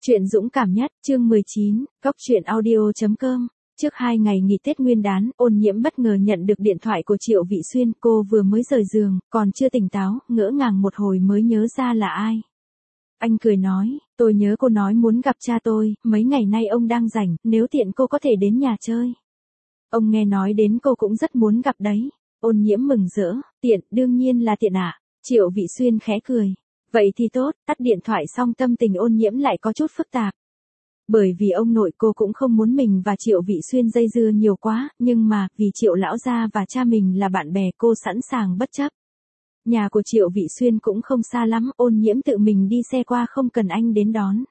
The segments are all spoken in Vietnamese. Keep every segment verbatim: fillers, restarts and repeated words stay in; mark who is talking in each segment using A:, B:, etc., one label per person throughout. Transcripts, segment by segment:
A: Chuyện dũng cảm nhất, chương mười chín, góc truyện audio.com. Trước hai ngày nghỉ Tết Nguyên đán, Ôn Nhiễm bất ngờ nhận được điện thoại của Triệu Vị Xuyên, cô vừa mới rời giường, còn chưa tỉnh táo, ngỡ ngàng một hồi mới nhớ ra là ai. Anh cười nói, tôi nhớ cô nói muốn gặp cha tôi, mấy ngày nay ông đang rảnh, nếu tiện cô có thể đến nhà chơi. Ông nghe nói đến cô cũng rất muốn gặp đấy. Ôn Nhiễm mừng rỡ, tiện, đương nhiên là tiện ạ. Triệu Vị Xuyên khẽ cười. Vậy thì tốt, tắt điện thoại xong tâm tình Ôn Nhiễm lại có chút phức tạp. Bởi vì ông nội cô cũng không muốn mình và Triệu Vị Xuyên dây dưa nhiều quá, nhưng mà, vì Triệu lão gia và cha mình là bạn bè, cô sẵn sàng bất chấp. Nhà của Triệu Vị Xuyên cũng không xa lắm, Ôn Nhiễm tự mình đi xe qua không cần anh đến đón.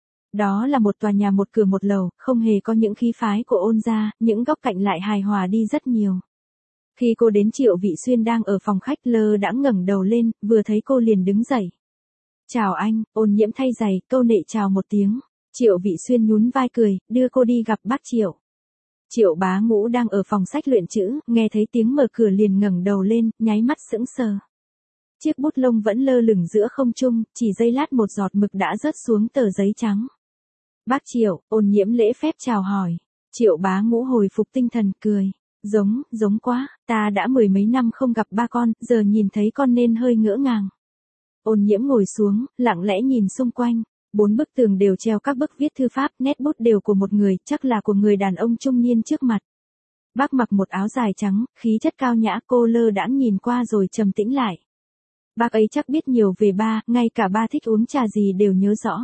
A: Đó là một tòa nhà một cửa một lầu, không hề có những khí phái của Ôn gia, những góc cạnh lại hài hòa đi rất nhiều. Khi cô đến Triệu Vị Xuyên đang ở phòng khách lơ đãng ngẩng đầu lên, vừa thấy cô liền đứng dậy. Chào anh, Ôn Nhiễm thay giày, câu nệ chào một tiếng. Triệu Vị Xuyên nhún vai cười, đưa cô đi gặp bác Triệu. Triệu Bá Ngũ đang ở phòng sách luyện chữ, nghe thấy tiếng mở cửa liền ngẩng đầu lên, nháy mắt sững sờ. Chiếc bút lông vẫn lơ lửng giữa không trung, chỉ giây lát một giọt mực đã rớt xuống tờ giấy trắng. Bác Triệu, Ôn Nhiễm lễ phép chào hỏi. Triệu Bá Ngũ hồi phục tinh thần, cười. Giống, giống quá, ta đã mười mấy năm không gặp ba con, giờ nhìn thấy con nên hơi ngỡ ngàng. Ôn Nhiễm ngồi xuống, lặng lẽ nhìn xung quanh. Bốn bức tường đều treo các bức viết thư pháp, nét bút đều của một người, chắc là của người đàn ông trung niên trước mặt. Bác mặc một áo dài trắng, khí chất cao nhã, cô lơ đãng nhìn qua rồi trầm tĩnh lại. Bác ấy chắc biết nhiều về ba, ngay cả ba thích uống trà gì đều nhớ rõ.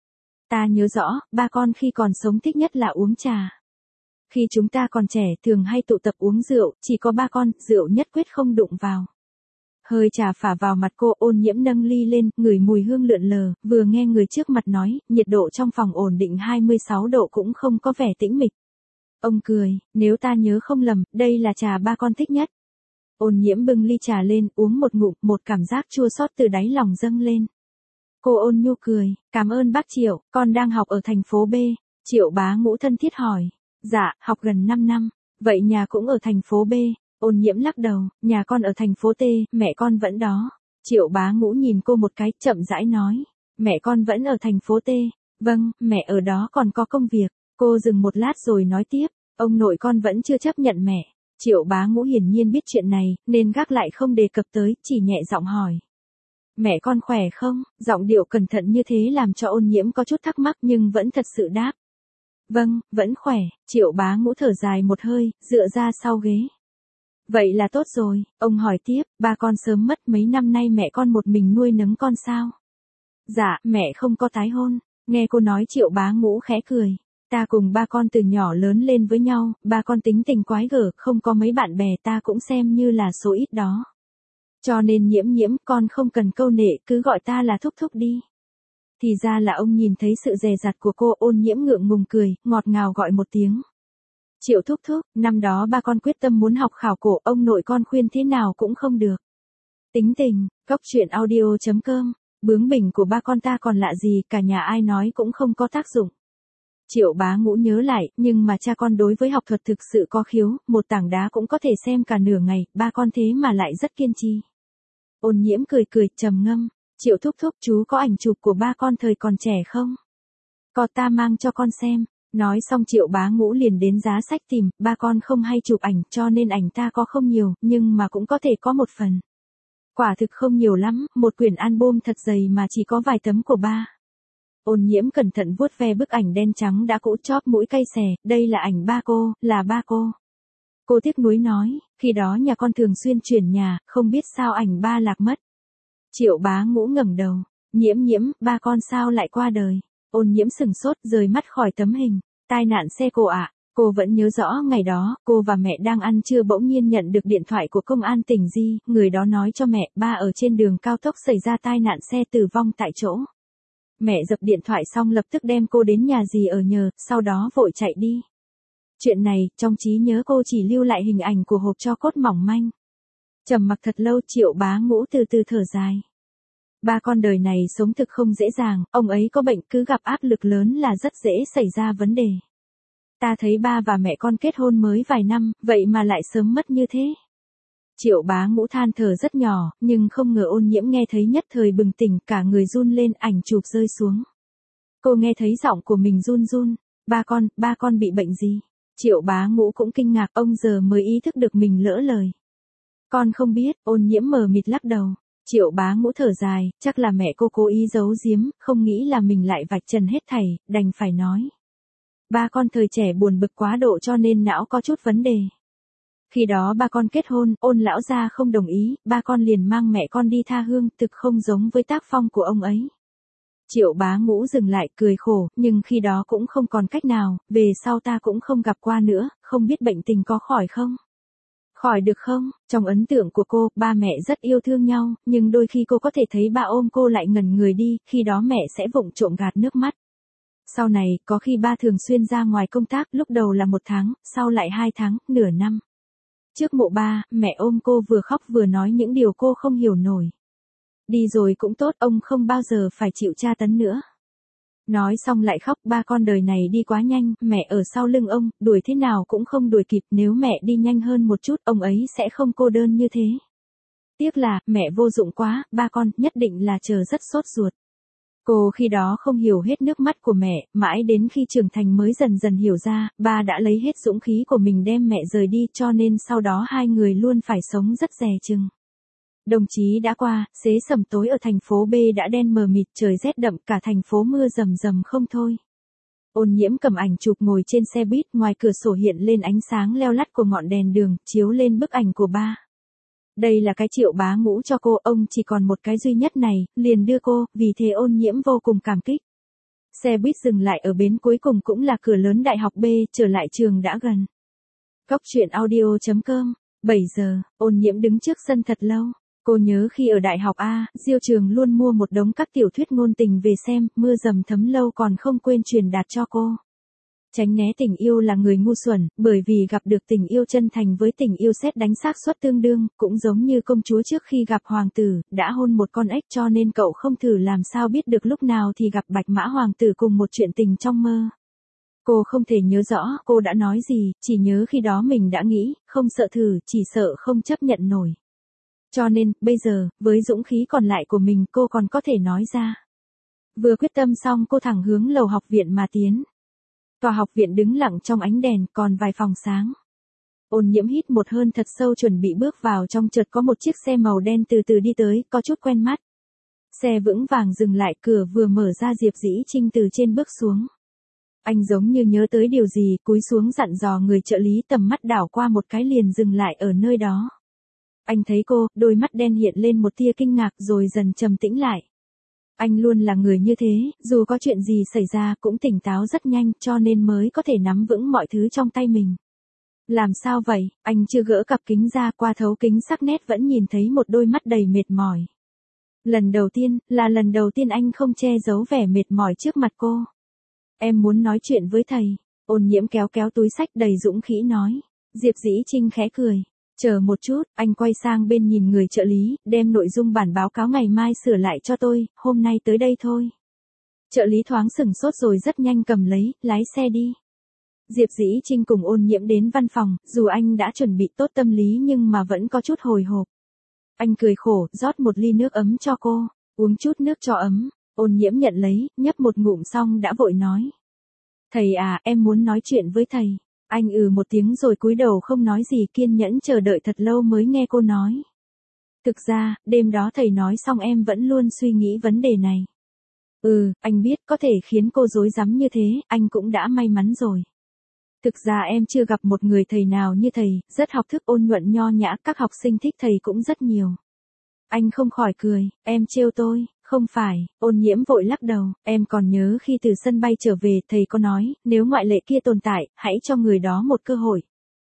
A: Ta nhớ rõ, ba con khi còn sống thích nhất là uống trà. Khi chúng ta còn trẻ thường hay tụ tập uống rượu, chỉ có ba con, rượu nhất quyết không đụng vào. Hơi trà phả vào mặt cô, Ôn Nhiễm nâng ly lên, ngửi mùi hương lượn lờ, vừa nghe người trước mặt nói, nhiệt độ trong phòng ổn định hai mươi sáu độ cũng không có vẻ tĩnh mịch. Ông cười, nếu ta nhớ không lầm, đây là trà ba con thích nhất. Ôn Nhiễm bưng ly trà lên, uống một ngụm, một cảm giác chua xót từ đáy lòng dâng lên. Cô ôn nhu cười, cảm ơn bác Triệu, con đang học ở thành phố B. Triệu Bá Ngũ thân thiết hỏi, dạ, học gần năm năm, vậy nhà cũng ở thành phố B. Ôn Nhiễm lắc đầu, nhà con ở thành phố T, mẹ con vẫn đó. Triệu Bá Ngũ nhìn cô một cái, chậm rãi nói, mẹ con vẫn ở thành phố T, vâng, mẹ ở đó còn có công việc. Cô dừng một lát rồi nói tiếp, ông nội con vẫn chưa chấp nhận mẹ. Triệu Bá Ngũ hiển nhiên biết chuyện này, nên gác lại không đề cập tới, chỉ nhẹ giọng hỏi. Mẹ con khỏe không? Giọng điệu cẩn thận như thế làm cho Ôn Nhiễm có chút thắc mắc nhưng vẫn thật sự đáp. Vâng, vẫn khỏe. Triệu Bá Ngũ thở dài một hơi, dựa ra sau ghế. Vậy là tốt rồi, ông hỏi tiếp, ba con sớm mất mấy năm nay mẹ con một mình nuôi nấng con sao? Dạ, mẹ không có tái hôn. Nghe cô nói Triệu Bá Ngũ khẽ cười. Ta cùng ba con từ nhỏ lớn lên với nhau, ba con tính tình quái gở, không có mấy bạn bè, ta cũng xem như là số ít đó. Cho nên Nhiễm Nhiễm, con không cần câu nệ, cứ gọi ta là thúc thúc đi. Thì ra là ông nhìn thấy sự dè dặt của cô. Ôn Nhiễm ngượng ngùng cười, ngọt ngào gọi một tiếng. Triệu thúc thúc, năm đó ba con quyết tâm muốn học khảo cổ, ông nội con khuyên thế nào cũng không được. Tính tình, góc truyện audio.com, bướng bỉnh của ba con ta còn lạ gì, cả nhà ai nói cũng không có tác dụng. Triệu Bá Ngũ nhớ lại, nhưng mà cha con đối với học thuật thực sự có khiếu, một tảng đá cũng có thể xem cả nửa ngày, ba con thế mà lại rất kiên trì. Ôn Nhiễm cười cười, trầm ngâm, Triệu thúc thúc, chú có ảnh chụp của ba con thời còn trẻ không? Có, ta mang cho con xem. Nói xong Triệu Bá Ngũ liền đến giá sách tìm, ba con không hay chụp ảnh cho nên ảnh ta có không nhiều, nhưng mà cũng có thể có một phần. Quả thực không nhiều lắm, một quyển album thật dày mà chỉ có vài tấm của ba. Ôn Nhiễm cẩn thận vuốt ve bức ảnh đen trắng đã cũ chóp mũi cay xè, đây là ảnh ba cô, là ba cô. Cô tiếc nuối nói, khi đó nhà con thường xuyên chuyển nhà, không biết sao ảnh ba lạc mất. Triệu Bá Ngũ ngẩng đầu, Nhiễm Nhiễm, ba con sao lại qua đời? Ôn Nhiễm sừng sốt, rời mắt khỏi tấm hình. Tai nạn xe cộ ạ. À? Cô vẫn nhớ rõ ngày đó, cô và mẹ đang ăn trưa bỗng nhiên nhận được điện thoại của công an tỉnh Di, người đó nói cho mẹ, ba ở trên đường cao tốc xảy ra tai nạn xe tử vong tại chỗ. Mẹ dập điện thoại xong lập tức đem cô đến nhà dì ở nhờ, sau đó vội chạy đi. Chuyện này, trong trí nhớ cô chỉ lưu lại hình ảnh của hộp tro cốt mỏng manh. Trầm mặc thật lâu, Triệu Bá Ngũ từ từ thở dài. Ba con đời này sống thực không dễ dàng, ông ấy có bệnh, cứ gặp áp lực lớn là rất dễ xảy ra vấn đề. Ta thấy ba và mẹ con kết hôn mới vài năm, vậy mà lại sớm mất như thế. Triệu Bá Ngũ than thở rất nhỏ, nhưng không ngờ Ôn Nhiễm nghe thấy nhất thời bừng tỉnh, cả người run lên, ảnh chụp rơi xuống. Cô nghe thấy giọng của mình run run. Ba con, ba con bị bệnh gì? Triệu Bá Ngũ cũng kinh ngạc, ông giờ mới ý thức được mình lỡ lời. Con không biết, Ôn Nhiễm mờ mịt lắc đầu. Triệu Bá Ngũ thở dài, chắc là mẹ cô cố ý giấu giếm, không nghĩ là mình lại vạch trần hết thảy, đành phải nói. Ba con thời trẻ buồn bực quá độ cho nên não có chút vấn đề. Khi đó ba con kết hôn, Ôn lão gia không đồng ý, ba con liền mang mẹ con đi tha hương, thực không giống với tác phong của ông ấy. Triệu Bá Ngũ dừng lại cười khổ, nhưng khi đó cũng không còn cách nào, về sau ta cũng không gặp qua nữa, không biết bệnh tình có khỏi không? Khỏi được không? Trong ấn tượng của cô, ba mẹ rất yêu thương nhau, nhưng đôi khi cô có thể thấy ba ôm cô lại ngẩn người đi, khi đó mẹ sẽ vụng trộm gạt nước mắt. Sau này, có khi ba thường xuyên ra ngoài công tác, lúc đầu là một tháng, sau lại hai tháng, nửa năm. Trước mộ ba, mẹ ôm cô vừa khóc vừa nói những điều cô không hiểu nổi. Đi rồi cũng tốt, ông không bao giờ phải chịu tra tấn nữa. Nói xong lại khóc, ba con đời này đi quá nhanh, mẹ ở sau lưng ông, đuổi thế nào cũng không đuổi kịp, nếu mẹ đi nhanh hơn một chút, ông ấy sẽ không cô đơn như thế. Tiếc là, mẹ vô dụng quá, ba con, nhất định là chờ rất sốt ruột. Cô khi đó không hiểu hết nước mắt của mẹ, mãi đến khi trưởng thành mới dần dần hiểu ra, ba đã lấy hết dũng khí của mình đem mẹ rời đi, cho nên sau đó hai người luôn phải sống rất dè chừng. Đồng chí đã qua, xế sầm tối ở thành phố B đã đen mờ mịt, trời rét đậm, cả thành phố mưa rầm rầm không thôi. Ôn Nhiễm cầm ảnh chụp ngồi trên xe buýt, ngoài cửa sổ hiện lên ánh sáng leo lắt của ngọn đèn đường, chiếu lên bức ảnh của ba. Đây là cái Triệu Bá Ngũ cho cô, ông chỉ còn một cái duy nhất này, liền đưa cô, vì thế Ôn Nhiễm vô cùng cảm kích. Xe buýt dừng lại ở bến cuối cùng cũng là cửa lớn đại học B, trở lại trường đã gần. Góc truyện audio chấm com, bảy giờ, Ôn Nhiễm đứng trước sân thật lâu. Cô nhớ khi ở đại học A, Diêu Trường luôn mua một đống các tiểu thuyết ngôn tình về xem, mưa dầm thấm lâu còn không quên truyền đạt cho cô. Tránh né tình yêu là người ngu xuẩn, bởi vì gặp được tình yêu chân thành với tình yêu sét đánh xác suất tương đương, cũng giống như công chúa trước khi gặp hoàng tử, đã hôn một con ếch cho nên cậu không thử làm sao biết được lúc nào thì gặp bạch mã hoàng tử cùng một chuyện tình trong mơ. Cô không thể nhớ rõ cô đã nói gì, chỉ nhớ khi đó mình đã nghĩ, không sợ thử, chỉ sợ không chấp nhận nổi. Cho nên, bây giờ, với dũng khí còn lại của mình cô còn có thể nói ra. Vừa quyết tâm xong cô thẳng hướng lầu học viện mà tiến. Tòa học viện đứng lặng trong ánh đèn, còn vài phòng sáng. Ôn Nhiễm hít một hơi thật sâu chuẩn bị bước vào trong, chợt có một chiếc xe màu đen từ từ đi tới, có chút quen mắt. Xe vững vàng dừng lại, cửa vừa mở ra Diệp Dĩ Trinh từ trên bước xuống. Anh giống như nhớ tới điều gì, cúi xuống dặn dò người trợ lý, tầm mắt đảo qua một cái liền dừng lại ở nơi đó. Anh thấy cô, đôi mắt đen hiện lên một tia kinh ngạc rồi dần trầm tĩnh lại. Anh luôn là người như thế, dù có chuyện gì xảy ra cũng tỉnh táo rất nhanh cho nên mới có thể nắm vững mọi thứ trong tay mình. Làm sao vậy, anh chưa gỡ cặp kính ra, qua thấu kính sắc nét vẫn nhìn thấy một đôi mắt đầy mệt mỏi. Lần đầu tiên, là lần đầu tiên anh không che giấu vẻ mệt mỏi trước mặt cô. Em muốn nói chuyện với thầy. Ôn Nhiễm kéo kéo túi xách đầy dũng khí nói. Diệp Dĩ Trinh khẽ cười. Chờ một chút, anh quay sang bên nhìn người trợ lý, đem nội dung bản báo cáo ngày mai sửa lại cho tôi, hôm nay tới đây thôi. Trợ lý thoáng sửng sốt rồi rất nhanh cầm lấy, lái xe đi. Diệp Dĩ Trinh cùng Ôn Nhiễm đến văn phòng, dù anh đã chuẩn bị tốt tâm lý nhưng mà vẫn có chút hồi hộp. Anh cười khổ, rót một ly nước ấm cho cô, uống chút nước cho ấm. Ôn Nhiễm nhận lấy, nhấp một ngụm xong đã vội nói. Thầy à, em muốn nói chuyện với thầy. Anh ừ một tiếng rồi cúi đầu không nói gì, kiên nhẫn chờ đợi thật lâu mới nghe cô nói. Thực ra, đêm đó thầy nói xong em vẫn luôn suy nghĩ vấn đề này. Ừ, anh biết có thể khiến cô rối rắm như thế, anh cũng đã may mắn rồi. Thực ra em chưa gặp một người thầy nào như thầy, rất học thức ôn nhuận nho nhã, các học sinh thích thầy cũng rất nhiều. Anh không khỏi cười, em trêu tôi, không phải, Ôn Nhiễm vội lắc đầu, em còn nhớ khi từ sân bay trở về thầy có nói, nếu ngoại lệ kia tồn tại, hãy cho người đó một cơ hội.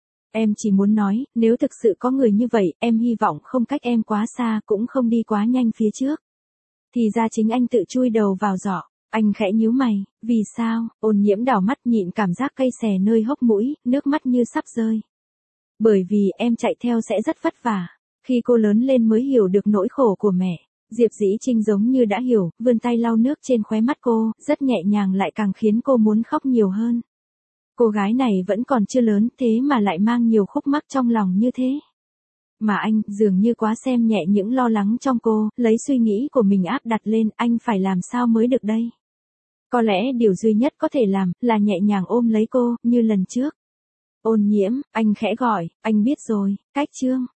A: Em chỉ muốn nói, nếu thực sự có người như vậy, em hy vọng không cách em quá xa cũng không đi quá nhanh phía trước. Thì ra chính anh tự chui đầu vào giỏ. Anh khẽ nhíu mày, vì sao? Ôn Nhiễm đảo mắt nhịn cảm giác cay xè nơi hốc mũi, nước mắt như sắp rơi. Bởi vì em chạy theo sẽ rất vất vả. Khi cô lớn lên mới hiểu được nỗi khổ của mẹ. Diệp Dĩ Trinh giống như đã hiểu, vươn tay lau nước trên khóe mắt cô, rất nhẹ nhàng lại càng khiến cô muốn khóc nhiều hơn. Cô gái này vẫn còn chưa lớn, thế mà lại mang nhiều khúc mắc trong lòng như thế. Mà anh, dường như quá xem nhẹ những lo lắng trong cô, lấy suy nghĩ của mình áp đặt lên, anh phải làm sao mới được đây? Có lẽ điều duy nhất có thể làm là nhẹ nhàng ôm lấy cô, như lần trước. Ôn Nhiễm, anh khẽ gọi, anh biết rồi, cách Trương.